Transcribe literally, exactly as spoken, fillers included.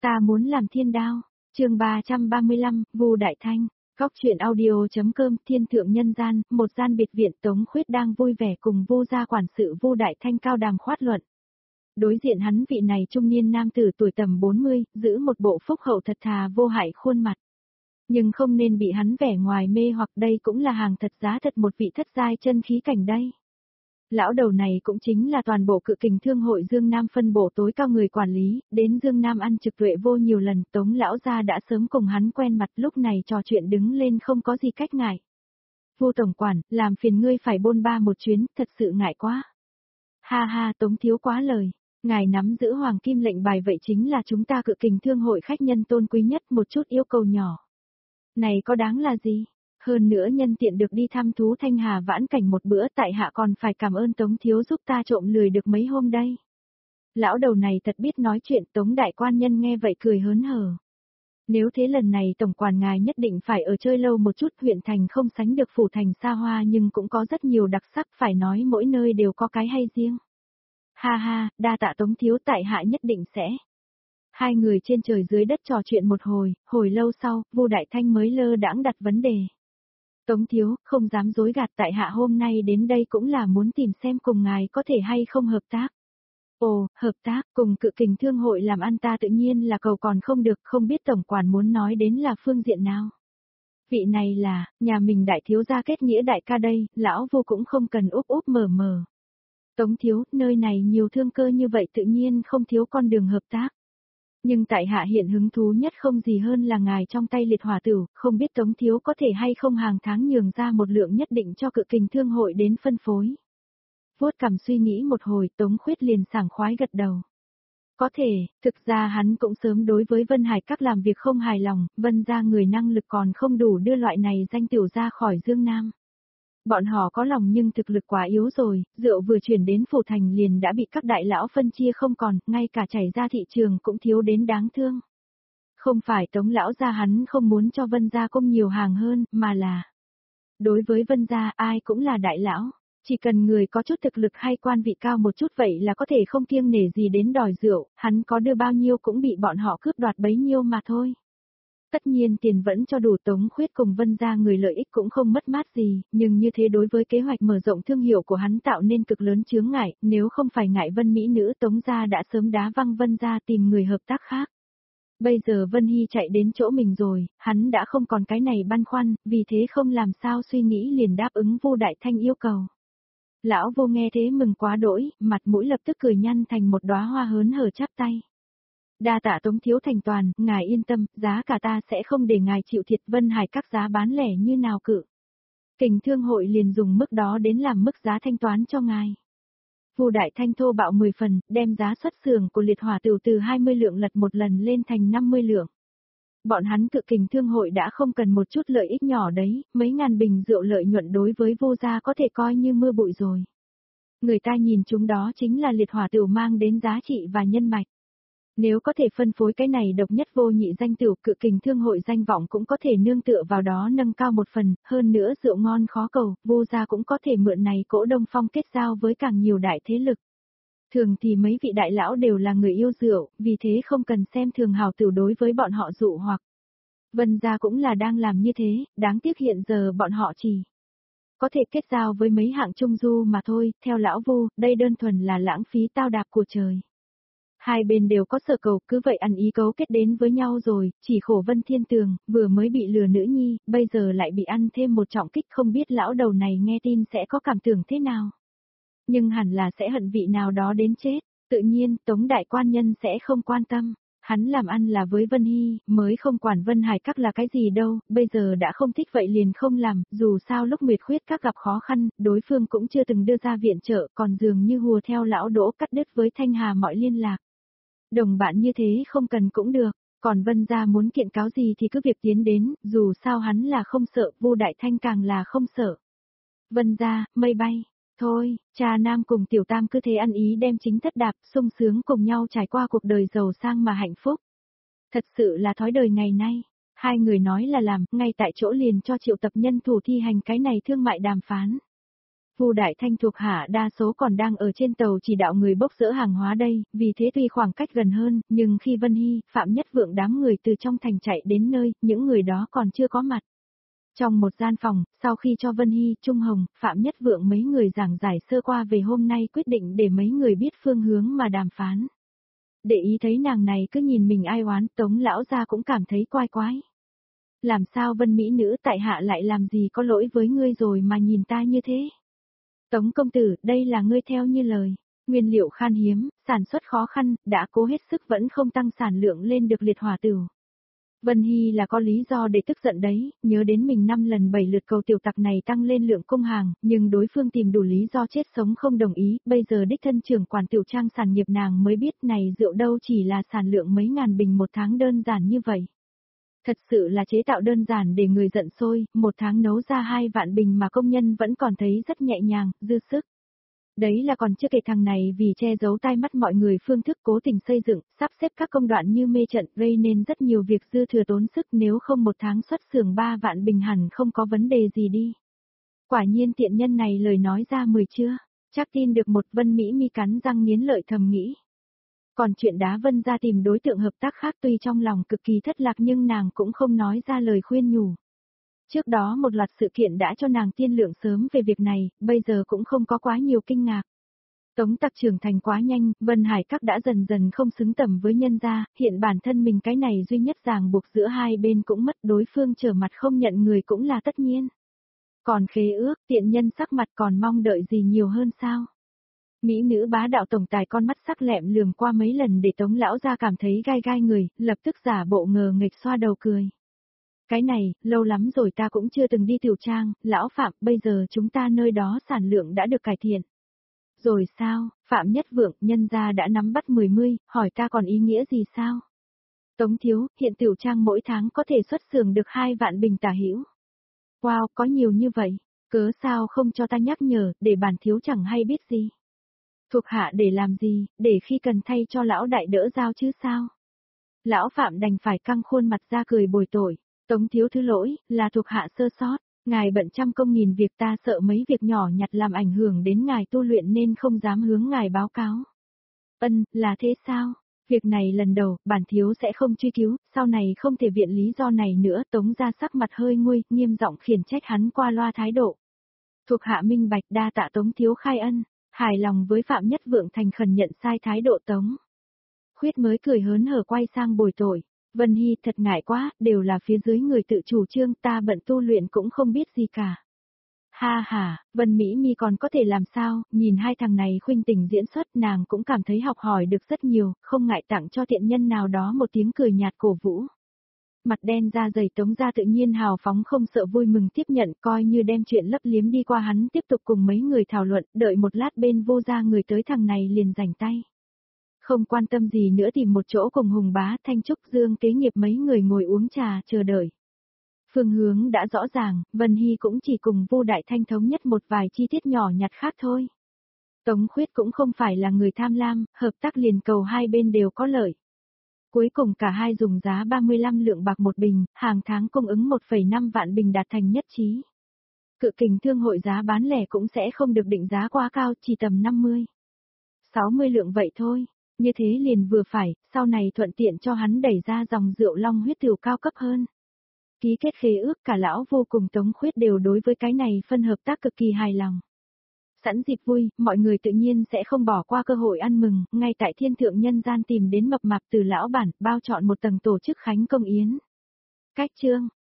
Ta muốn làm thiên đao. Chương ba trăm ba mươi lăm, Vu Đại Thanh. Góc truyện audio.com. Thiên thượng nhân gian, một gian biệt viện. Tống Khuyết đang vui vẻ cùng Vu gia quản sự Vu Đại Thanh cao đàm khoát luận. Đối diện hắn vị này trung niên nam tử tuổi tầm bốn mươi, giữ một bộ phúc hậu thật thà vô hại khuôn mặt. Nhưng không nên bị hắn vẻ ngoài mê hoặc, đây cũng là hàng thật giá thật một vị thất giai chân khí cảnh đây. Lão đầu này cũng chính là toàn bộ Cự Kình Thương hội Dương Nam phân bộ tối cao người quản lý, đến Dương Nam ăn trực tuệ vô nhiều lần. Tống lão gia đã sớm cùng hắn quen mặt, lúc này trò chuyện đứng lên không có gì cách ngại. Vu tổng quản, làm phiền ngươi phải bôn ba một chuyến, thật sự ngại quá. Ha ha, Tống thiếu quá lời. Ngài nắm giữ hoàng kim lệnh bài, vậy chính là chúng ta Cự Kình Thương hội khách nhân tôn quý nhất, một chút yêu cầu nhỏ. Này có đáng là gì? Hơn nữa nhân tiện được đi thăm thú Thanh Hà vãn cảnh một bữa, tại hạ còn phải cảm ơn Tống thiếu giúp ta trộm lười được mấy hôm đây. Lão đầu này thật biết nói chuyện. Tống đại quan nhân nghe vậy cười hớn hở. Nếu thế lần này tổng quản ngài nhất định phải ở chơi lâu một chút. Huyện thành không sánh được phủ thành xa hoa, nhưng cũng có rất nhiều đặc sắc, phải nói mỗi nơi đều có cái hay riêng. Ha ha, đa tạ Tống thiếu, tại hạ nhất định sẽ. Hai người trên trời dưới đất trò chuyện một hồi, hồi lâu sau, Vu Đại Thanh mới lơ đãng đặt vấn đề. Tống thiếu, không dám dối gạt, tại hạ hôm nay đến đây cũng là muốn tìm xem cùng ngài có thể hay không hợp tác. Ồ, hợp tác, cùng Cự Kình Thương hội làm ăn ta tự nhiên là cầu còn không được, không biết tổng quản muốn nói đến là phương diện nào. Vị này là, nhà mình đại thiếu gia kết nghĩa đại ca đây, lão Vu cũng không cần úp úp mở mở. Tống thiếu, nơi này nhiều thương cơ như vậy tự nhiên không thiếu con đường hợp tác. Nhưng tại hạ hiện hứng thú nhất không gì hơn là ngài trong tay liệt hỏa tửu, không biết Tống thiếu có thể hay không hàng tháng nhường ra một lượng nhất định cho Cự Kình Thương hội đến phân phối. Vuốt cằm suy nghĩ một hồi, Tống Khuyết liền sảng khoái gật đầu. Có thể, thực ra hắn cũng sớm đối với Vân Hải Các làm việc không hài lòng, Vân gia người năng lực còn không đủ đưa loại này danh tiểu ra khỏi Dương Nam. Bọn họ có lòng nhưng thực lực quá yếu rồi, rượu vừa chuyển đến phủ thành liền đã bị các đại lão phân chia không còn, ngay cả chảy ra thị trường cũng thiếu đến đáng thương. Không phải Tống lão gia hắn không muốn cho Vân gia cung nhiều hàng hơn, mà là đối với Vân gia ai cũng là đại lão, chỉ cần người có chút thực lực hay quan vị cao một chút vậy là có thể không kiêng nể gì đến đòi rượu, hắn có đưa bao nhiêu cũng bị bọn họ cướp đoạt bấy nhiêu mà thôi. Tất nhiên tiền vẫn cho đủ, Tống Khuyết cùng Vân gia người lợi ích cũng không mất mát gì, nhưng như thế đối với kế hoạch mở rộng thương hiệu của hắn tạo nên cực lớn chướng ngại, nếu không phải ngại Vân mỹ nữ Tống gia đã sớm đá văng Vân gia tìm người hợp tác khác. Bây giờ Vân Hy chạy đến chỗ mình rồi, hắn đã không còn cái này băn khoăn, vì thế không làm sao suy nghĩ liền đáp ứng Vu Đại Thanh yêu cầu. Lão Vô nghe thế mừng quá đỗi, mặt mũi lập tức cười nhăn thành một đóa hoa hớn hở chắp tay. Đa tạ Tống thiếu thành toàn, ngài yên tâm, giá cả ta sẽ không để ngài chịu thiệt. Vân Hải Các giá bán lẻ như nào Cự Kình Thương hội liền dùng mức đó đến làm mức giá thanh toán cho ngài. Vu Đại Thanh thô bạo mười phần, đem giá xuất xưởng của liệt hỏa tửu từ hai mươi lượng lật một lần lên thành năm mươi lượng. Bọn hắn Cự Kình Thương hội đã không cần một chút lợi ích nhỏ đấy, mấy ngàn bình rượu lợi nhuận đối với Vu gia có thể coi như mưa bụi rồi. Người ta nhìn chúng đó chính là liệt hỏa tửu mang đến giá trị và nhân mạch. Nếu có thể phân phối cái này độc nhất vô nhị danh tửu, Cự Kình Thương hội danh vọng cũng có thể nương tựa vào đó nâng cao một phần, hơn nữa rượu ngon khó cầu, Vu gia cũng có thể mượn này cỗ Đông Phong kết giao với càng nhiều đại thế lực. Thường thì mấy vị đại lão đều là người yêu rượu, vì thế không cần xem thường hào tửu đối với bọn họ dụ hoặc. Vân gia cũng là đang làm như thế, đáng tiếc hiện giờ bọn họ chỉ có thể kết giao với mấy hạng trung du mà thôi, theo lão Vu, đây đơn thuần là lãng phí tao đạp của trời. Hai bên đều có sở cầu, cứ vậy ăn ý cấu kết đến với nhau rồi, chỉ khổ Vân Thiên Tường, vừa mới bị lừa nữ nhi, bây giờ lại bị ăn thêm một trọng kích, không biết lão đầu này nghe tin sẽ có cảm tưởng thế nào. Nhưng hẳn là sẽ hận vị nào đó đến chết, tự nhiên Tống đại quan nhân sẽ không quan tâm, hắn làm ăn là với Vân Hy, mới không quản Vân Hải Các là cái gì đâu, bây giờ đã không thích vậy liền không làm, dù sao lúc Nguyệt Khuyết Các gặp khó khăn, đối phương cũng chưa từng đưa ra viện trợ, còn dường như hùa theo lão Đỗ cắt đứt với Thanh Hà mọi liên lạc. Đồng bạn như thế không cần cũng được, còn Vân gia muốn kiện cáo gì thì cứ việc tiến đến, dù sao hắn là không sợ, Vu Đại Thanh càng là không sợ. Vân gia, mây bay, thôi, cha nam cùng tiểu tam cứ thế ăn ý đem chính thất đạp, sung sướng cùng nhau trải qua cuộc đời giàu sang mà hạnh phúc. Thật sự là thói đời ngày nay, hai người nói là làm, ngay tại chỗ liền cho triệu tập nhân thủ thi hành cái này thương mại đàm phán. Vu Đại Thanh thuộc hạ đa số còn đang ở trên tàu chỉ đạo người bốc dỡ hàng hóa đây, vì thế tuy khoảng cách gần hơn, nhưng khi Vân Hy, Phạm Nhất Vượng đám người từ trong thành chạy đến nơi, những người đó còn chưa có mặt. Trong một gian phòng, sau khi cho Vân Hy, Trung Hồng, Phạm Nhất Vượng mấy người giảng giải sơ qua về hôm nay quyết định để mấy người biết phương hướng mà đàm phán. Để ý thấy nàng này cứ nhìn mình ai oán, Tống lão gia cũng cảm thấy quái quái. Làm sao Vân Mỹ nữ tại hạ lại làm gì có lỗi với ngươi rồi mà nhìn ta như thế? Tống công tử, đây là ngươi theo như lời. Nguyên liệu khan hiếm, sản xuất khó khăn, đã cố hết sức vẫn không tăng sản lượng lên được liệt hỏa tửu. Vân Hy là có lý do để tức giận đấy, nhớ đến mình năm lần bảy lượt cầu tiểu tặc này tăng lên lượng cung hàng, nhưng đối phương tìm đủ lý do chết sống không đồng ý, bây giờ đích thân trưởng quản tiểu trang sản nghiệp nàng mới biết này rượu đâu chỉ là sản lượng mấy ngàn bình một tháng đơn giản như vậy. Thật sự là chế tạo đơn giản để người giận sôi, một tháng nấu ra hai vạn bình mà công nhân vẫn còn thấy rất nhẹ nhàng, dư sức. Đấy là còn chưa kể thằng này vì che giấu tai mắt mọi người phương thức cố tình xây dựng, sắp xếp các công đoạn như mê trận gây nên rất nhiều việc dư thừa tốn sức, nếu không một tháng xuất xưởng ba vạn bình hẳn không có vấn đề gì đi. Quả nhiên tiện nhân này lời nói ra mười chưa, chắc tin được một. Vân Mỹ mi cắn răng nghiến lợi thầm nghĩ. Còn chuyện Đá Vân ra tìm đối tượng hợp tác khác tuy trong lòng cực kỳ thất lạc nhưng nàng cũng không nói ra lời khuyên nhủ. Trước đó một loạt sự kiện đã cho nàng tiên lượng sớm về việc này, bây giờ cũng không có quá nhiều kinh ngạc. Tống tặc trưởng thành quá nhanh, Vân Hải Các đã dần dần không xứng tầm với nhân gia, hiện bản thân mình cái này duy nhất ràng buộc giữa hai bên cũng mất, đối phương trở mặt không nhận người cũng là tất nhiên. Còn khế ước, tiện nhân sắc mặt còn mong đợi gì nhiều hơn sao? Mỹ nữ bá đạo tổng tài con mắt sắc lẹm lườm qua mấy lần để Tống lão ra cảm thấy gai gai người, lập tức giả bộ ngờ nghệch xoa đầu cười. Cái này, lâu lắm rồi ta cũng chưa từng đi tiểu trang, lão Phạm, bây giờ chúng ta nơi đó sản lượng đã được cải thiện. Rồi sao, Phạm Nhất Vượng, nhân gia đã nắm bắt mười mươi, hỏi ta còn ý nghĩa gì sao? Tống thiếu, hiện tiểu trang mỗi tháng có thể xuất xưởng được hai vạn bình tả hữu. Wow, có nhiều như vậy, cớ sao không cho ta nhắc nhở, để bản thiếu chẳng hay biết gì. Thuộc hạ để làm gì, để khi cần thay cho lão đại đỡ giao chứ sao? Lão Phạm đành phải căng khuôn mặt ra cười bồi tội. Tống thiếu thứ lỗi, là thuộc hạ sơ sót, ngài bận trăm công nghìn việc ta sợ mấy việc nhỏ nhặt làm ảnh hưởng đến ngài tu luyện nên không dám hướng ngài báo cáo. Ân, là thế sao? Việc này lần đầu, bản thiếu sẽ không truy cứu, sau này không thể viện lý do này nữa. Tống ra sắc mặt hơi nguôi, nghiêm giọng khiển trách hắn qua loa thái độ. Thuộc hạ minh bạch đa tạ Tống thiếu khai ân, hài lòng với Phạm Nhất Vượng thành khẩn nhận sai thái độ Tống. Khuyết mới cười hớn hở quay sang bồi tội. Vân Hy thật ngại quá, đều là phía dưới người tự chủ trương, ta bận tu luyện cũng không biết gì cả. Ha ha, Vân Mỹ Mi còn có thể làm sao, nhìn hai thằng này khuynh tình diễn xuất nàng cũng cảm thấy học hỏi được rất nhiều, không ngại tặng cho tiện nhân nào đó một tiếng cười nhạt cổ vũ. Mặt đen da dày Tống ra tự nhiên hào phóng không sợ vui mừng tiếp nhận coi như đem chuyện lấp liếm đi qua hắn tiếp tục cùng mấy người thảo luận, đợi một lát bên vô gia người tới thằng này liền rảnh tay. Không quan tâm gì nữa tìm một chỗ cùng Hùng Bá, Thanh Trúc, Dương kế nghiệp mấy người ngồi uống trà chờ đợi. Phương hướng đã rõ ràng, Vân Hy cũng chỉ cùng Vu Đại Thanh thống nhất một vài chi tiết nhỏ nhặt khác thôi. Tống Khuyết cũng không phải là người tham lam, hợp tác liền cầu hai bên đều có lợi. Cuối cùng cả hai dùng giá ba mươi lăm lượng bạc một bình, hàng tháng cung ứng một phẩy năm vạn bình đạt thành nhất trí. Cự kình thương hội giá bán lẻ cũng sẽ không được định giá quá cao, chỉ tầm năm mươi, sáu mươi lượng vậy thôi. Như thế liền vừa phải, sau này thuận tiện cho hắn đẩy ra dòng rượu long huyết tửu cao cấp hơn. Ký kết khế ước cả lão vô cùng Tống Khuyết đều đối với cái này phân hợp tác cực kỳ hài lòng. Sẵn dịp vui, mọi người tự nhiên sẽ không bỏ qua cơ hội ăn mừng, ngay tại thiên thượng nhân gian tìm đến mập mạp từ lão bản, bao chọn một tầng tổ chức khánh công yến. Cách chương